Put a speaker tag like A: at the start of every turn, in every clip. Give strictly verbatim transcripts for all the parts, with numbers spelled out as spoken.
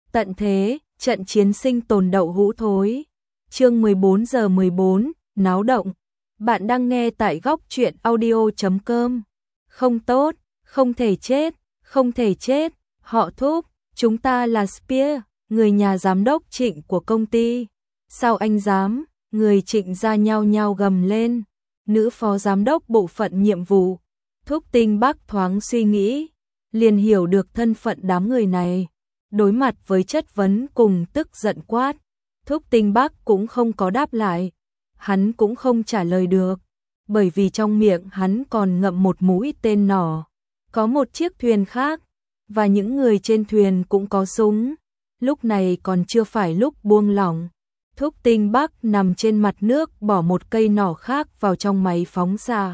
A: Tận thế, trận chiến sinh tồn đậu hũ thối. Chương mười bốn giờ mười bốn, náo động. Bạn đang nghe tại góc truyện audio chấm com. Không tốt, không thể chết, không thể chết. Họ Thúc, chúng ta là Spear, người nhà giám đốc Trịnh của công ty. Sao anh dám? Người Trịnh ra nhao nhao gầm lên. Nữ phó giám đốc bộ phận nhiệm vụ. Thúc Tinh Bắc thoáng suy nghĩ, liền hiểu được thân phận đám người này. Đối mặt với chất vấn cùng tức giận quát, Thúc Tinh Bắc cũng không có đáp lại. Hắn cũng không trả lời được, bởi vì trong miệng hắn còn ngậm một mũi tên nỏ. Có một chiếc thuyền khác, và những người trên thuyền cũng có súng. Lúc này còn chưa phải lúc buông lỏng. Thúc Tinh Bắc nằm trên mặt nước bỏ một cây nỏ khác vào trong máy phóng ra.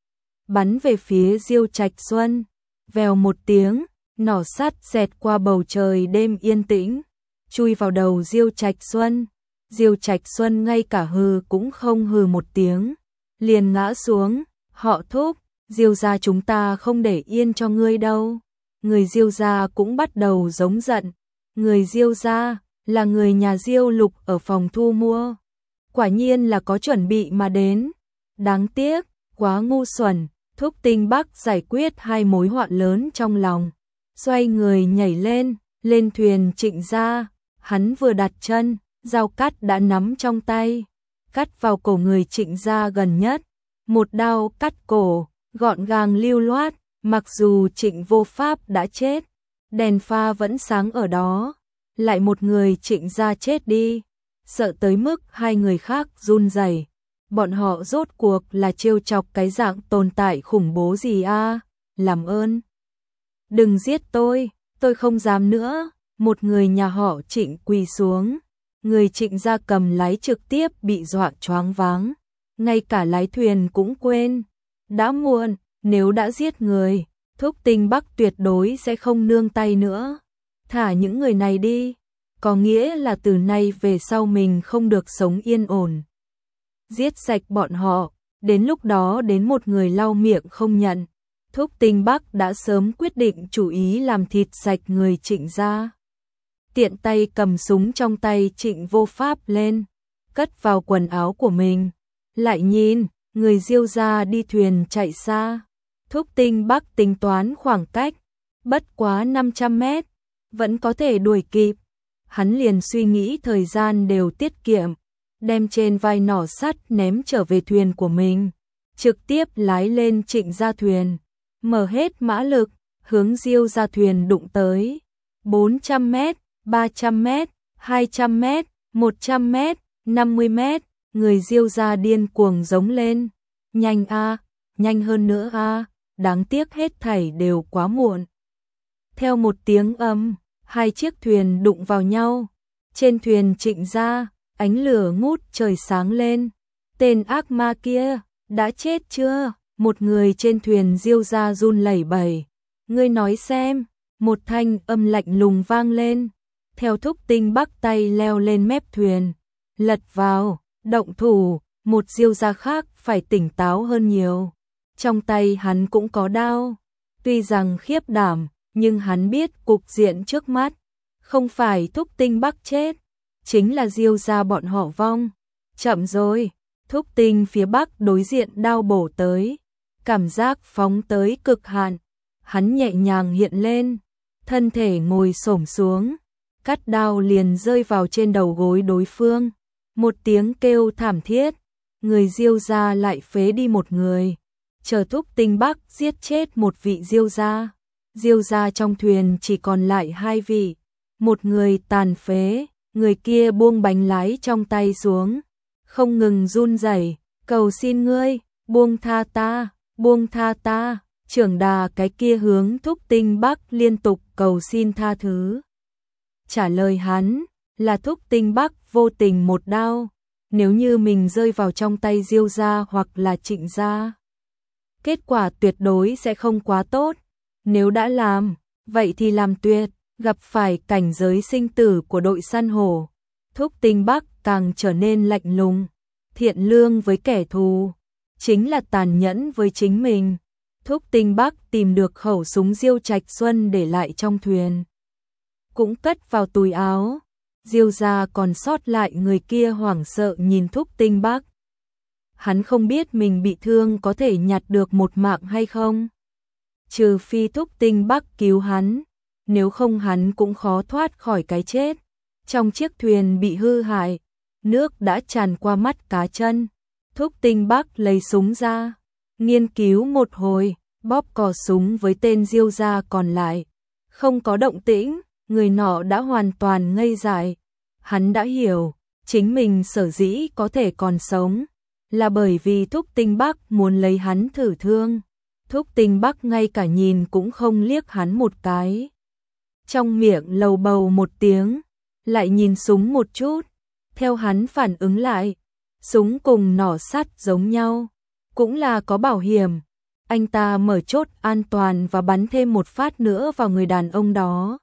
A: Bắn về phía Diêu Trạch Xuân. Vèo một tiếng, nỏ sắt xẹt qua bầu trời đêm yên tĩnh, chui vào đầu Diêu Trạch Xuân. Diêu Trạch Xuân ngay cả hừ cũng không hừ một tiếng, liền ngã xuống. Họ Thúc, Diêu gia chúng ta không để yên cho ngươi đâu. Người Diêu gia cũng bắt đầu giống giận. Người Diêu gia là người nhà Diêu Lục ở phòng thu mua, quả nhiên là có chuẩn bị mà đến. Đáng tiếc, quá ngu xuẩn. Thúc Tinh Bắc giải quyết hai mối họa lớn trong lòng, xoay người nhảy lên, lên thuyền Trịnh gia. Hắn vừa đặt chân, dao cắt đã nắm trong tay, cắt vào cổ người Trịnh gia gần nhất. Một đao cắt cổ, gọn gàng lưu loát. Mặc dù Trịnh Vô Pháp đã chết, đèn pha vẫn sáng ở đó. Lại một người Trịnh gia chết đi, sợ tới mức hai người khác run rẩy. Bọn họ rốt cuộc là trêu chọc cái dạng tồn tại khủng bố gì a? À? Làm ơn, đừng giết tôi, tôi không dám nữa. Một người nhà họ Trịnh quỳ xuống. Người Trịnh gia cầm lái trực tiếp bị dọa choáng váng, ngay cả lái thuyền cũng quên. Đã muộn, nếu đã giết người, Thúc Tinh Bắc tuyệt đối sẽ không nương tay nữa. Thả những người này đi, có nghĩa là từ nay về sau mình không được sống yên ổn. Giết sạch bọn họ, đến lúc đó đến một người lau miệng không nhận. Thúc Tinh Bắc đã sớm quyết định chủ ý làm thịt sạch người Trịnh gia. Tiện tay cầm súng trong tay Trịnh Vô Pháp lên, cất vào quần áo của mình. Lại nhìn, người Diêu gia đi thuyền chạy xa. Thúc Tinh Bắc tính toán khoảng cách, bất quá năm trăm mét, vẫn có thể đuổi kịp. Hắn liền suy nghĩ thời gian đều tiết kiệm, đem trên vai nỏ sắt ném trở về thuyền của mình, trực tiếp lái lên Trịnh gia thuyền, mở hết mã lực, hướng Diêu gia thuyền đụng tới. bốn trăm mét, ba trăm mét, hai trăm mét, một trăm mét, năm mươi mét, người Diêu gia điên cuồng giống lên. Nhanh a, nhanh hơn nữa a, đáng tiếc hết thảy đều quá muộn. Theo một tiếng ầm, hai chiếc thuyền đụng vào nhau. Trên thuyền Trịnh gia, ánh lửa ngút trời sáng lên. Tên ác ma kia, đã chết chưa? Một người trên thuyền Diêu gia run lẩy bẩy. Ngươi nói xem, một thanh âm lạnh lùng vang lên. Theo Thúc Tinh Bắc tay leo lên mép thuyền, lật vào, động thủ. Một Diêu gia khác phải tỉnh táo hơn nhiều. Trong tay hắn cũng có đao. Tuy rằng khiếp đảm, nhưng hắn biết cục diện trước mắt. Không phải Thúc Tinh Bắc chết, chính là Diêu gia bọn họ vong. Chậm rồi, Thúc Tinh phía Bắc đối diện đao bổ tới. Cảm giác phóng tới cực hạn. Hắn nhẹ nhàng hiện lên, thân thể ngồi xổm xuống, cắt đao liền rơi vào trên đầu gối đối phương. Một tiếng kêu thảm thiết, người Diêu gia lại phế đi một người. Chờ Thúc Tinh Bắc giết chết một vị Diêu gia, Diêu gia trong thuyền chỉ còn lại hai vị. Một người tàn phế, người kia buông bánh lái trong tay xuống, không ngừng run rẩy, cầu xin ngươi, buông tha ta, buông tha ta. Trưởng đà cái kia hướng Thúc Tinh Bắc liên tục cầu xin tha thứ. Trả lời hắn là Thúc Tinh Bắc vô tình một đao. Nếu như mình rơi vào trong tay Diêu gia hoặc là Trịnh gia, kết quả tuyệt đối sẽ không quá tốt. Nếu đã làm, vậy thì làm tuyệt. Gặp phải cảnh giới sinh tử của đội săn hổ, Thúc Tinh Bắc càng trở nên lạnh lùng, thiện lương với kẻ thù, chính là tàn nhẫn với chính mình. Thúc Tinh Bắc tìm được khẩu súng Diêu Trạch Xuân để lại trong thuyền. cũng cất vào túi áo. Diêu gia còn sót lại người kia hoảng sợ nhìn Thúc Tinh Bắc. Hắn không biết mình bị thương có thể nhặt được một mạng hay không. Trừ phi Thúc Tinh Bắc cứu hắn, nếu không hắn cũng khó thoát khỏi cái chết. Trong chiếc thuyền bị hư hại, nước đã tràn qua mắt cá chân. Thúc Tinh Bắc lấy súng ra, nghiên cứu một hồi, bóp cò súng với tên Diêu gia còn lại. Không có động tĩnh, người nọ đã hoàn toàn ngây dại. Hắn đã hiểu, chính mình sở dĩ có thể còn sống, là bởi vì Thúc Tinh Bắc muốn lấy hắn thử thương. Thúc Tinh Bắc ngay cả nhìn cũng không liếc hắn một cái. Trong miệng lầu bầu một tiếng, lại nhìn súng một chút. Theo hắn phản ứng lại, súng cùng nỏ sắt giống nhau, cũng là có bảo hiểm. Anh ta mở chốt an toàn và bắn thêm một phát nữa vào người đàn ông đó.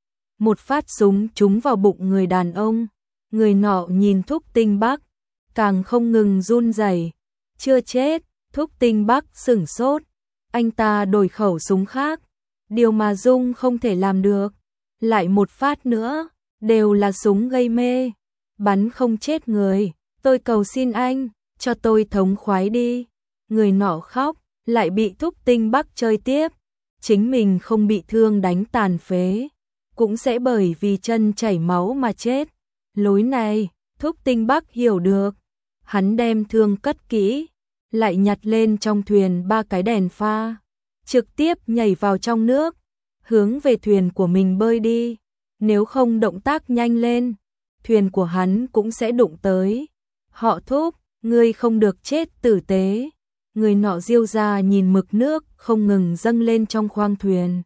A: Một phát súng trúng vào bụng người đàn ông. Người nọ nhìn Thúc Tinh Bắc, càng không ngừng run rẩy. Chưa chết, Thúc Tinh Bắc sửng sốt. Anh ta đổi khẩu súng khác, điều mà Dung không thể làm được. Lại một phát nữa, đều là súng gây mê, bắn không chết người. Tôi cầu xin anh, cho tôi thống khoái đi. Người nọ khóc, lại bị Thúc Tinh Bắc chơi tiếp. Chính mình không bị thương đánh tàn phế, cũng sẽ bởi vì chân chảy máu mà chết. Lối này, Thúc Tinh Bắc hiểu được. Hắn đem thương cất kỹ, lại nhặt lên trong thuyền ba cái đèn pha, trực tiếp nhảy vào trong nước, hướng về thuyền của mình bơi đi. Nếu không động tác nhanh lên, thuyền của hắn cũng sẽ đụng tới. Họ Thúc, ngươi không được chết tử tế. Người nọ Diêu gia nhìn mực nước không ngừng dâng lên trong khoang thuyền,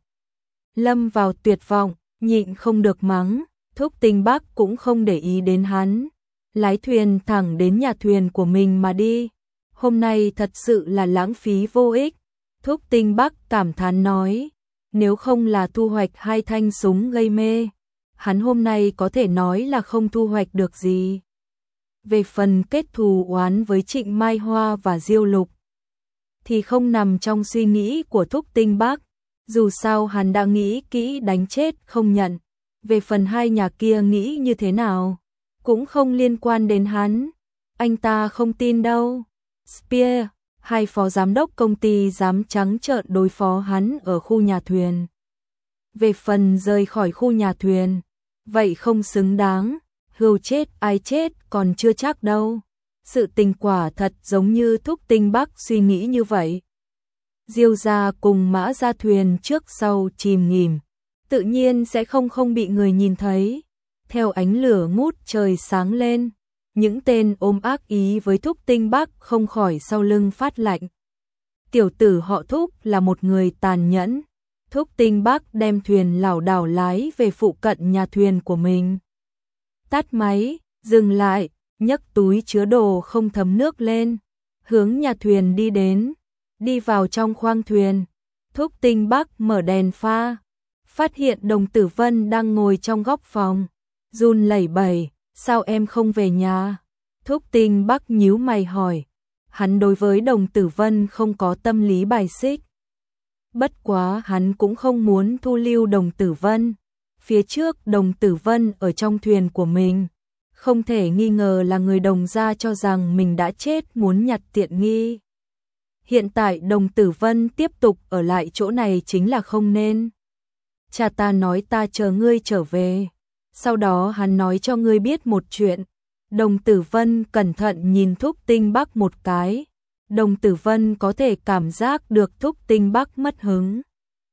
A: lâm vào tuyệt vọng, nhịn không được mắng. Thúc Tinh Bắc cũng không để ý đến hắn, lái thuyền thẳng đến nhà thuyền của mình mà đi. Hôm nay thật sự là lãng phí vô ích. Thúc Tinh Bắc cảm thán nói, nếu không là thu hoạch hai thanh súng gây mê, hắn hôm nay có thể nói là không thu hoạch được gì. Về phần kết thù oán với Trịnh Mai Hoa và Diêu Lục, thì không nằm trong suy nghĩ của Thúc Tinh Bắc. Dù sao hắn đã nghĩ kỹ đánh chết không nhận. Về phần hai nhà kia nghĩ như thế nào, cũng không liên quan đến hắn. Anh ta không tin đâu. Spear, hai phó giám đốc công ty dám trắng trợn đối phó hắn ở khu nhà thuyền. Về phần rời khỏi khu nhà thuyền, vậy không xứng đáng. Hưu chết ai chết còn chưa chắc đâu. Sự tình quả thật giống như Thúc Tinh Bắc suy nghĩ như vậy. Diêu gia cùng Mã gia thuyền trước sau chìm nghỉm, tự nhiên sẽ không không bị người nhìn thấy. Theo ánh lửa ngút trời sáng lên, những tên ôm ác ý với Thúc Tinh Bắc không khỏi sau lưng phát lạnh. Tiểu tử họ Thúc là một người tàn nhẫn. Thúc Tinh Bắc đem thuyền lảo đảo lái về phụ cận nhà thuyền của mình. Tắt máy, dừng lại, nhấc túi chứa đồ không thấm nước lên, hướng nhà thuyền đi đến. Đi vào trong khoang thuyền, Thúc Tinh Bắc mở đèn pha, phát hiện Đồng Tử Vân đang ngồi trong góc phòng, run lẩy bẩy, sao em không về nhà? Thúc Tinh Bắc nhíu mày hỏi, hắn đối với Đồng Tử Vân không có tâm lý bài xích. Bất quá hắn cũng không muốn thu lưu Đồng Tử Vân. Phía trước Đồng Tử Vân ở trong thuyền của mình, không thể nghi ngờ là người Đồng gia cho rằng mình đã chết muốn nhặt tiện nghi. Hiện tại Đồng Tử Vân tiếp tục ở lại chỗ này chính là không nên. Cha ta nói ta chờ ngươi trở về, sau đó hắn nói cho ngươi biết một chuyện. Đồng Tử Vân cẩn thận nhìn Thúc Tinh Bắc một cái. Đồng Tử Vân có thể cảm giác được Thúc Tinh Bắc mất hứng.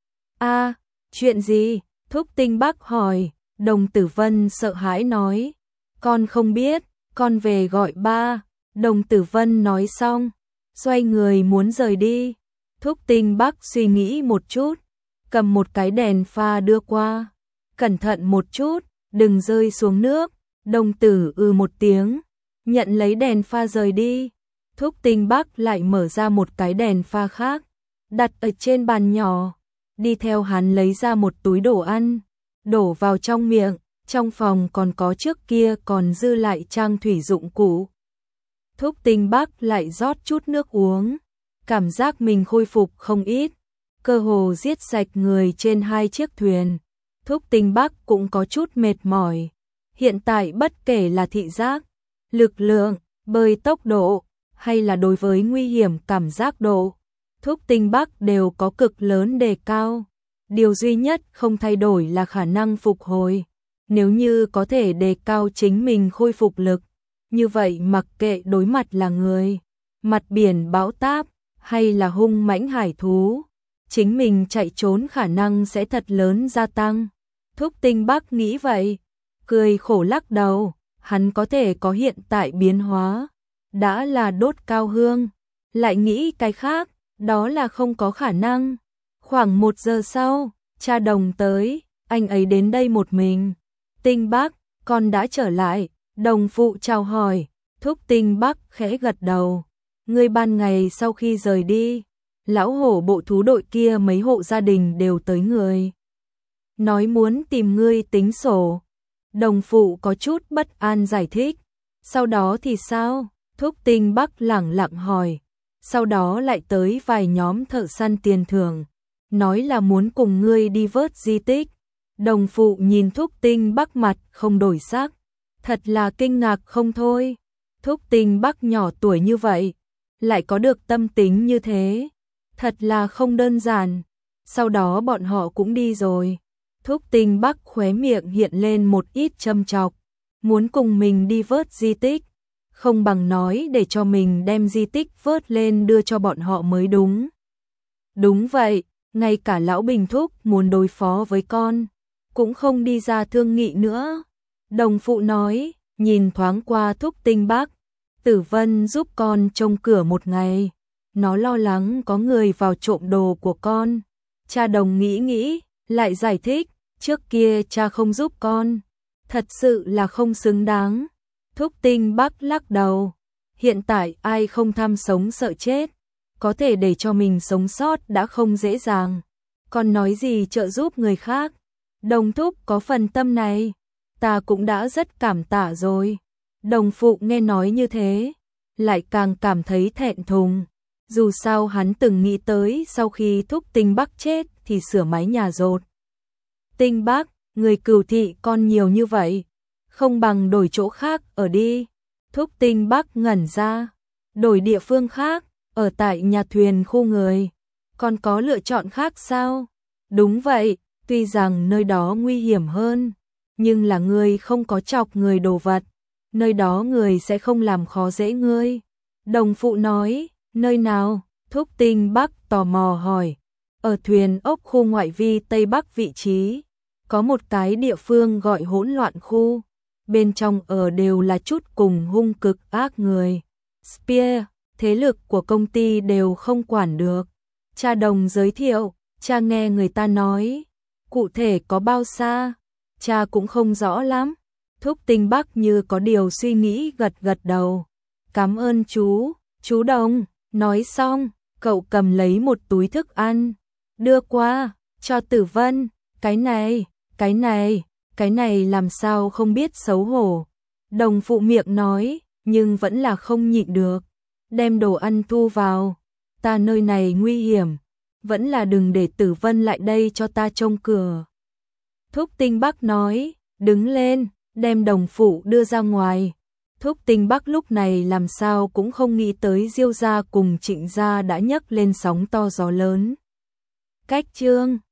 A: A, chuyện gì? Thúc Tinh Bắc hỏi. Đồng Tử Vân sợ hãi nói, con không biết, con về gọi ba. Đồng Tử Vân nói xong, xoay người muốn rời đi. Thúc Tinh Bắc suy nghĩ một chút, cầm một cái đèn pha đưa qua. Cẩn thận một chút, đừng rơi xuống nước. Đồng Tử ừ một tiếng, nhận lấy đèn pha rời đi. Thúc Tinh Bắc lại mở ra một cái đèn pha khác, đặt ở trên bàn nhỏ. Đi theo hắn lấy ra một túi đồ ăn, đổ vào trong miệng. Trong phòng còn có trước kia còn dư lại trang thủy dụng cụ. Thúc Tinh Bắc lại rót chút nước uống, cảm giác mình khôi phục không ít, cơ hồ giết sạch người trên hai chiếc thuyền. Thúc Tinh Bắc cũng có chút mệt mỏi. Hiện tại bất kể là thị giác, lực lượng, bơi tốc độ, hay là đối với nguy hiểm cảm giác độ, Thúc Tinh Bắc đều có cực lớn đề cao. Điều duy nhất không thay đổi là khả năng phục hồi. Nếu như có thể đề cao chính mình khôi phục lực, như vậy mặc kệ đối mặt là người, mặt biển bão táp, hay là hung mãnh hải thú, chính mình chạy trốn khả năng sẽ thật lớn gia tăng. Thúc Tinh Bắc nghĩ vậy, cười khổ lắc đầu, hắn có thể có hiện tại biến hóa, đã là đốt cao hương, lại nghĩ cái khác, đó là không có khả năng. Khoảng một giờ sau, cha Đồng tới, anh ấy đến đây một mình. Tinh Bắc, con đã trở lại, Đồng phụ chào hỏi, Thúc Tinh Bắc khẽ gật đầu. Ngươi ban ngày sau khi rời đi, lão hổ bộ thú đội kia mấy hộ gia đình đều tới người. Nói muốn tìm ngươi tính sổ. Đồng phụ có chút bất an giải thích. Sau đó thì sao? Thúc Tinh Bắc lẳng lặng hỏi. Sau đó lại tới vài nhóm thợ săn tiền thưởng. Nói là muốn cùng ngươi đi vớt di tích. Đồng phụ nhìn Thúc Tinh Bắc mặt không đổi sắc. Thật là kinh ngạc không thôi. Thúc Tinh Bắc nhỏ tuổi như vậy, lại có được tâm tính như thế. Thật là không đơn giản. Sau đó bọn họ cũng đi rồi. Thúc Tinh Bắc khóe miệng hiện lên một ít châm chọc. Muốn cùng mình đi vớt di tích. Không bằng nói để cho mình đem di tích vớt lên đưa cho bọn họ mới đúng. Đúng vậy, ngay cả lão Bình Thúc muốn đối phó với con, cũng không đi ra thương nghị nữa. Đồng phụ nói, nhìn thoáng qua Thúc Tinh Bắc. Tử Vân giúp con trông cửa một ngày. Nó lo lắng có người vào trộm đồ của con. Cha Đồng nghĩ nghĩ, lại giải thích, trước kia cha không giúp con. Thật sự là không xứng đáng. Thúc Tinh Bắc lắc đầu. Hiện tại ai không tham sống sợ chết. Có thể để cho mình sống sót đã không dễ dàng. Còn nói gì trợ giúp người khác. Đồng thúc có phần tâm này. Ta cũng đã rất cảm tạ rồi. Đồng phụ nghe nói như thế, lại càng cảm thấy thẹn thùng. Dù sao hắn từng nghĩ tới sau khi Thúc Tinh Bắc chết thì sửa mái nhà rột. Tinh Bắc, người Cửu thị con nhiều như vậy, không bằng đổi chỗ khác ở đi. Thúc Tinh Bắc ngẩn ra, đổi địa phương khác, ở tại nhà thuyền khu người. Còn có lựa chọn khác sao? Đúng vậy, tuy rằng nơi đó nguy hiểm hơn, nhưng là ngươi không có chọc người đồ vật. Nơi đó người sẽ không làm khó dễ ngươi. Đồng phụ nói, nơi nào? Thúc Tinh Bắc tò mò hỏi. Ở thuyền ốc khu ngoại vi Tây Bắc vị trí, có một cái địa phương gọi hỗn loạn khu. Bên trong ở đều là chút cùng hung cực ác người. Spear, thế lực của công ty đều không quản được. Cha Đồng giới thiệu, cha nghe người ta nói. Cụ thể có bao xa? Cha cũng không rõ lắm. Thúc Tinh Bắc như có điều suy nghĩ gật gật đầu. Cảm ơn chú, chú Đồng. Nói xong, cậu cầm lấy một túi thức ăn. Đưa qua, cho Tử Vân. Cái này, cái này, cái này làm sao không biết xấu hổ. Đồng phụ miệng nói, nhưng vẫn là không nhịn được. Đem đồ ăn thu vào. Ta nơi này nguy hiểm. Vẫn là đừng để Tử Vân lại đây cho ta trông cửa. Thúc Tinh Bắc nói, đứng lên. Đem đồng phụ đưa ra ngoài. Thúc Tinh Bắc lúc này làm sao cũng không nghĩ tới Diêu gia cùng Trịnh gia đã nhấc lên sóng to gió lớn. Cách chương